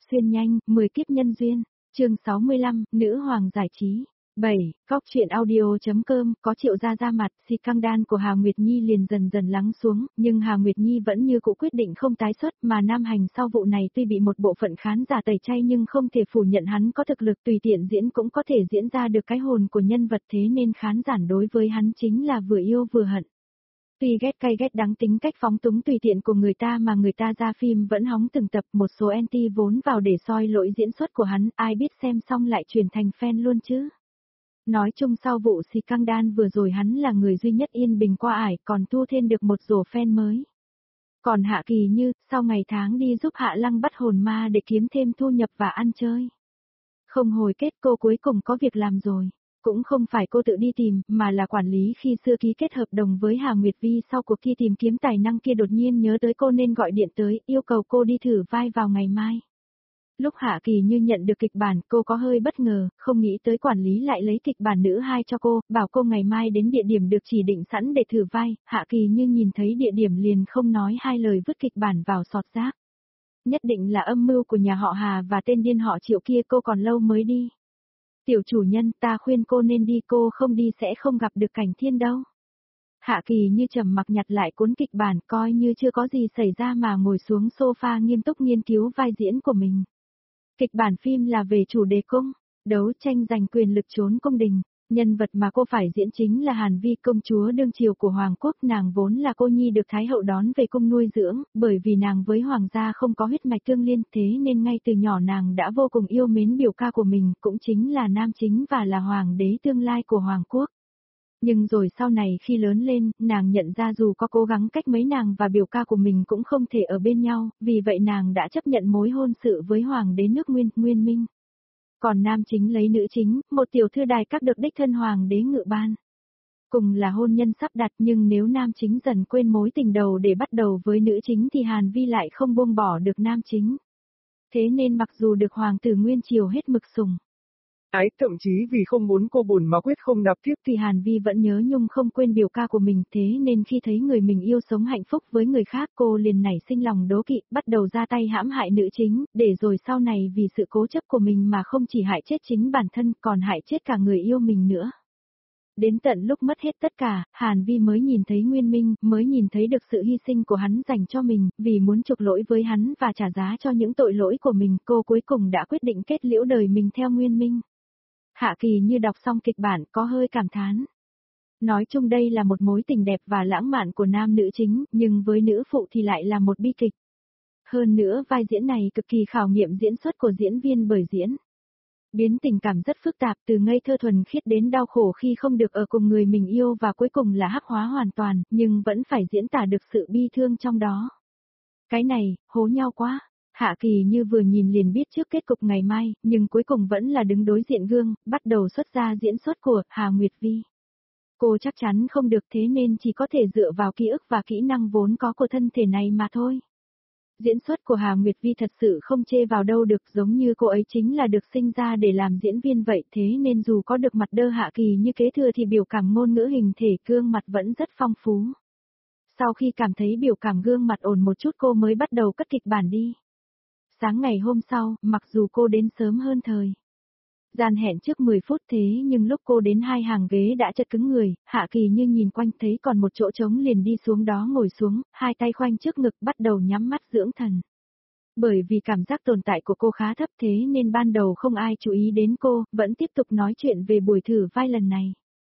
Xuyên nhanh, 10 kiếp nhân duyên, chương 65, nữ hoàng giải trí. 7. Góc truyện audio.com. Có Triệu Gia ra mặt, si căng đan của Hà Nguyệt Nhi liền dần dần lắng xuống, nhưng Hà Nguyệt Nhi vẫn như cũ quyết định không tái xuất, mà Nam Hành sau vụ này tuy bị một bộ phận khán giả tẩy chay nhưng không thể phủ nhận hắn có thực lực, tùy tiện diễn cũng có thể diễn ra được cái hồn của nhân vật, thế nên khán giả đối với hắn chính là vừa yêu vừa hận. Tuy ghét cay ghét đắng tính cách phóng túng tùy tiện của người ta mà người ta ra phim vẫn hóng từng tập, một số anti vốn vào để soi lỗi diễn xuất của hắn, ai biết xem xong lại chuyển thành fan luôn chứ. Nói chung sau vụ si căng đan vừa rồi hắn là người duy nhất yên bình qua ải, còn thu thêm được một rổ fan mới. Còn Hạ Kỳ Như, sau ngày tháng đi giúp Hạ Lăng bắt hồn ma để kiếm thêm thu nhập và ăn chơi. Không hồi kết, cô cuối cùng có việc làm rồi. Cũng không phải cô tự đi tìm, mà là quản lý khi xưa ký kết hợp đồng với Hà Nguyệt Vi sau cuộc thi tìm kiếm tài năng kia đột nhiên nhớ tới cô nên gọi điện tới, yêu cầu cô đi thử vai vào ngày mai. Lúc Hạ Kỳ Như nhận được kịch bản, cô có hơi bất ngờ, không nghĩ tới quản lý lại lấy kịch bản nữ 2 cho cô, bảo cô ngày mai đến địa điểm được chỉ định sẵn để thử vai. Hạ Kỳ Như nhìn thấy địa điểm liền không nói hai lời vứt kịch bản vào sọt rác. Nhất định là âm mưu của nhà họ Hà và tên điên họ Triệu kia, cô còn lâu mới đi. Tiểu chủ nhân, ta khuyên cô nên đi, cô không đi sẽ không gặp được Cảnh Thiên đâu. Hạ Kỳ Như trầm mặc nhặt lại cuốn kịch bản, coi như chưa có gì xảy ra mà ngồi xuống sofa nghiêm túc nghiên cứu vai diễn của mình. Kịch bản phim là về chủ đề cung, đấu tranh giành quyền lực trốn cung đình. Nhân vật mà cô phải diễn chính là Hàn Vi, công chúa đương triều của Hoàng quốc. Nàng vốn là cô nhi được Thái hậu đón về cung nuôi dưỡng, bởi vì nàng với Hoàng gia không có huyết mạch tương liên, thế nên ngay từ nhỏ nàng đã vô cùng yêu mến biểu ca của mình, cũng chính là nam chính và là hoàng đế tương lai của Hoàng quốc. Nhưng rồi sau này khi lớn lên, nàng nhận ra dù có cố gắng cách mấy nàng và biểu ca của mình cũng không thể ở bên nhau, vì vậy nàng đã chấp nhận mối hôn sự với hoàng đế nước Nguyên Minh. Còn nam chính lấy nữ chính, một tiểu thư đài các được đích thân hoàng đế ngự ban. Cùng là hôn nhân sắp đặt, nhưng nếu nam chính dần quên mối tình đầu để bắt đầu với nữ chính thì Hàn Vi lại không buông bỏ được nam chính. Thế nên mặc dù được hoàng tử Nguyên Triều hết mực sủng ái, thậm chí vì không muốn cô buồn mà quyết không nạp tiếp, thì Hàn Vi vẫn nhớ nhung không quên biểu ca của mình, thế nên khi thấy người mình yêu sống hạnh phúc với người khác, cô liền nảy sinh lòng đố kỵ, bắt đầu ra tay hãm hại nữ chính, để rồi sau này vì sự cố chấp của mình mà không chỉ hại chết chính bản thân, còn hại chết cả người yêu mình nữa. Đến tận lúc mất hết tất cả, Hàn Vi mới nhìn thấy Nguyên Minh, mới nhìn thấy được sự hy sinh của hắn dành cho mình, vì muốn chuộc lỗi với hắn và trả giá cho những tội lỗi của mình, cô cuối cùng đã quyết định kết liễu đời mình theo Nguyên Minh. Hạ Kỳ Như đọc xong kịch bản có hơi cảm thán. Nói chung đây là một mối tình đẹp và lãng mạn của nam nữ chính, nhưng với nữ phụ thì lại là một bi kịch. Hơn nữa vai diễn này cực kỳ khảo nghiệm diễn xuất của diễn viên bởi diễn. Biến tình cảm rất phức tạp, từ ngây thơ thuần khiết đến đau khổ khi không được ở cùng người mình yêu và cuối cùng là hắc hóa hoàn toàn, nhưng vẫn phải diễn tả được sự bi thương trong đó. Cái này, hố nhau quá. Hạ Kỳ Như vừa nhìn liền biết trước kết cục ngày mai, nhưng cuối cùng vẫn là đứng đối diện gương, bắt đầu xuất ra diễn xuất của Hà Nguyệt Vi. Cô chắc chắn không được, thế nên chỉ có thể dựa vào ký ức và kỹ năng vốn có của thân thể này mà thôi. Diễn xuất của Hà Nguyệt Vi thật sự không chê vào đâu được, giống như cô ấy chính là được sinh ra để làm diễn viên vậy, thế nên dù có được mặt đơ Hạ Kỳ Như kế thừa thì biểu cảm ngôn ngữ hình thể gương mặt vẫn rất phong phú. Sau khi cảm thấy biểu cảm gương mặt ổn một chút cô mới bắt đầu cất kịch bản đi. Sáng ngày hôm sau, mặc dù cô đến sớm hơn thời gian hẹn trước 10 phút, thế nhưng lúc cô đến hai hàng ghế đã chật cứng người, Hạ Kỳ Như nhìn quanh thấy còn một chỗ trống liền đi xuống đó ngồi xuống, hai tay khoanh trước ngực bắt đầu nhắm mắt dưỡng thần. Bởi vì cảm giác tồn tại của cô khá thấp thế nên ban đầu không ai chú ý đến cô, vẫn tiếp tục nói chuyện về buổi thử vai lần này.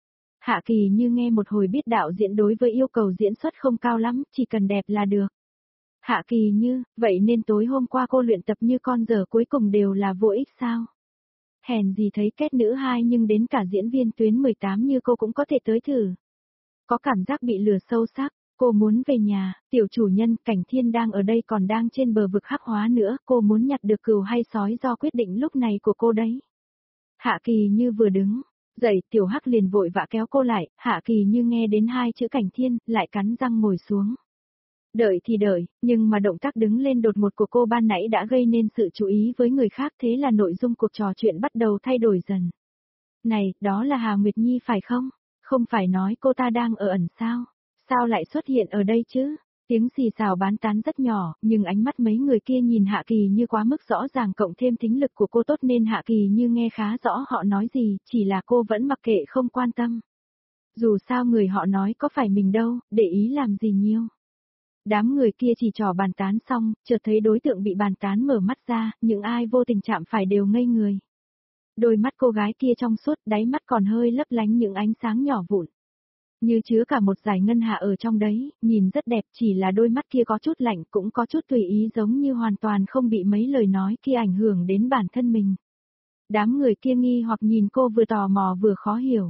Hạ Kỳ Như nghe một hồi biết đạo diễn đối với yêu cầu diễn xuất không cao lắm, chỉ cần đẹp là được. Hạ Kỳ Như, vậy nên tối hôm qua cô luyện tập như con giờ cuối cùng đều là vô ích sao? Hèn gì thấy kết nữ 2 nhưng đến cả diễn viên tuyến 18 như cô cũng có thể tới thử. Có cảm giác bị lừa sâu sắc, cô muốn về nhà, tiểu chủ nhân, Cảnh Thiên đang ở đây còn đang trên bờ vực hắc hóa nữa, cô muốn nhặt được cừu hay sói do quyết định lúc này của cô đấy. Hạ Kỳ Như vừa đứng dậy, tiểu hắc liền vội vã kéo cô lại, Hạ Kỳ Như nghe đến hai chữ Cảnh Thiên, lại cắn răng ngồi xuống. Đợi thì đợi, nhưng mà động tác đứng lên đột ngột của cô ban nãy đã gây nên sự chú ý với người khác, thế là nội dung cuộc trò chuyện bắt đầu thay đổi dần. Này, đó là Hà Nguyệt Nhi phải không? Không phải nói cô ta đang ở ẩn sao? Sao lại xuất hiện ở đây chứ? Tiếng xì xào bán tán rất nhỏ, nhưng ánh mắt mấy người kia nhìn Hạ Kỳ Như quá mức rõ ràng cộng thêm thính lực của cô tốt nên Hạ Kỳ Như nghe khá rõ họ nói gì, chỉ là cô vẫn mặc kệ không quan tâm. Dù sao người họ nói có phải mình đâu, để ý làm gì nhiều. Đám người kia chỉ trò bàn tán xong, chợt thấy đối tượng bị bàn tán mở mắt ra, những ai vô tình chạm phải đều ngây người. Đôi mắt cô gái kia trong suốt, đáy mắt còn hơi lấp lánh những ánh sáng nhỏ vụn. Như chứa cả một dải ngân hạ ở trong đấy, nhìn rất đẹp, chỉ là đôi mắt kia có chút lạnh cũng có chút tùy ý giống như hoàn toàn không bị mấy lời nói kia ảnh hưởng đến bản thân mình. Đám người kia nghi hoặc nhìn cô vừa tò mò vừa khó hiểu.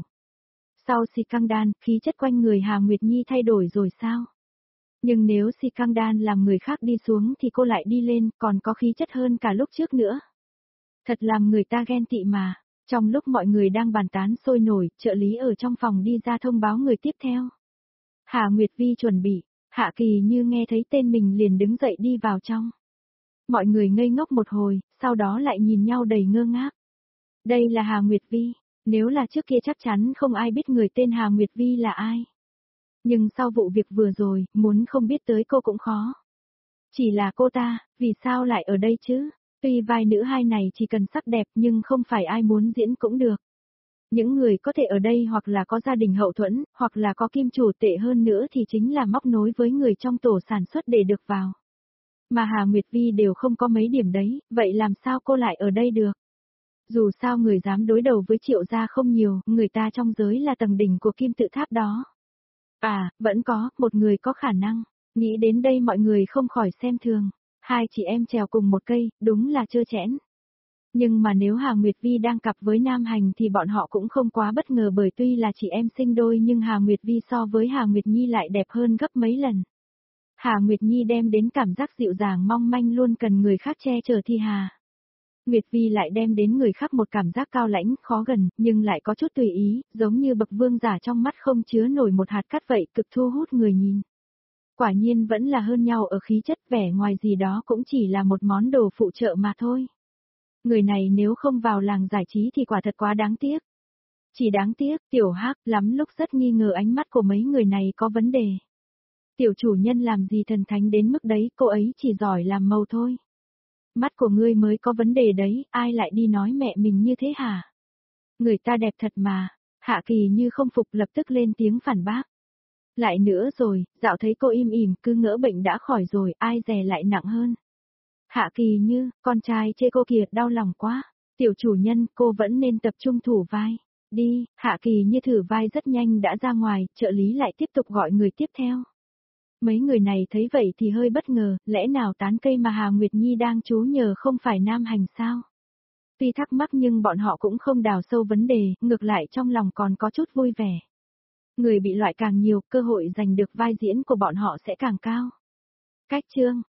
Sau xì căng đan, khí chất quanh người Hà Nguyệt Nhi thay đổi rồi sao? Nhưng nếu xì căng đan làm người khác đi xuống thì cô lại đi lên, còn có khí chất hơn cả lúc trước nữa. Thật làm người ta ghen tị mà. Trong lúc mọi người đang bàn tán sôi nổi, trợ lý ở trong phòng đi ra thông báo người tiếp theo. Hà Nguyệt Vi chuẩn bị, Hạ Kỳ Như nghe thấy tên mình liền đứng dậy đi vào trong. Mọi người ngây ngốc một hồi, sau đó lại nhìn nhau đầy ngơ ngác. Đây là Hà Nguyệt Vi, nếu là trước kia chắc chắn không ai biết người tên Hà Nguyệt Vi là ai. Nhưng sau vụ việc vừa rồi, muốn không biết tới cô cũng khó. Chỉ là cô ta, vì sao lại ở đây chứ? Tuy vai nữ hai này chỉ cần sắc đẹp nhưng không phải ai muốn diễn cũng được. Những người có thể ở đây hoặc là có gia đình hậu thuẫn, hoặc là có kim chủ tệ hơn nữa thì chính là móc nối với người trong tổ sản xuất để được vào. Mà Hà Nguyệt Vi đều không có mấy điểm đấy, vậy làm sao cô lại ở đây được? Dù sao người dám đối đầu với Triệu gia không nhiều, người ta trong giới là tầng đỉnh của kim tự tháp đó. À, vẫn có, một người có khả năng. Nghĩ đến đây mọi người không khỏi xem thường. Hai chị em trèo cùng một cây, đúng là trơ trẽn. Nhưng mà nếu Hà Nguyệt Vi đang cặp với Nam Hành thì bọn họ cũng không quá bất ngờ bởi tuy là chị em sinh đôi nhưng Hà Nguyệt Vi so với Hà Nguyệt Nhi lại đẹp hơn gấp mấy lần. Hà Nguyệt Nhi đem đến cảm giác dịu dàng mong manh luôn cần người khác che chở thì Hà Nguyệt Vi lại đem đến người khác một cảm giác cao lãnh, khó gần, nhưng lại có chút tùy ý, giống như bậc vương giả trong mắt không chứa nổi một hạt cát vậy, cực thu hút người nhìn. Quả nhiên vẫn là hơn nhau ở khí chất, vẻ ngoài gì đó cũng chỉ là một món đồ phụ trợ mà thôi. Người này nếu không vào làng giải trí thì quả thật quá đáng tiếc. Chỉ đáng tiếc, Tiểu Hắc lắm lúc rất nghi ngờ ánh mắt của mấy người này có vấn đề. Tiểu chủ nhân làm gì thần thánh đến mức đấy, cô ấy chỉ giỏi làm màu thôi. Mắt của ngươi mới có vấn đề đấy, ai lại đi nói mẹ mình như thế hả? Người ta đẹp thật mà. Hạ Kỳ Như không phục lập tức lên tiếng phản bác. Lại nữa rồi, dạo thấy cô im ỉm cứ ngỡ bệnh đã khỏi rồi, ai dè lại nặng hơn. Hạ Kỳ Như, con trai chê cô kìa, đau lòng quá. Tiểu chủ nhân, cô vẫn nên tập trung thủ vai. Đi, Hạ Kỳ Như thử vai rất nhanh đã ra ngoài, trợ lý lại tiếp tục gọi người tiếp theo. Mấy người này thấy vậy thì hơi bất ngờ, lẽ nào tán cây mà Hà Nguyệt Nhi đang trú nhờ không phải Nam Hành sao? Tuy thắc mắc nhưng bọn họ cũng không đào sâu vấn đề, ngược lại trong lòng còn có chút vui vẻ. Người bị loại càng nhiều, cơ hội giành được vai diễn của bọn họ sẽ càng cao. Cách chương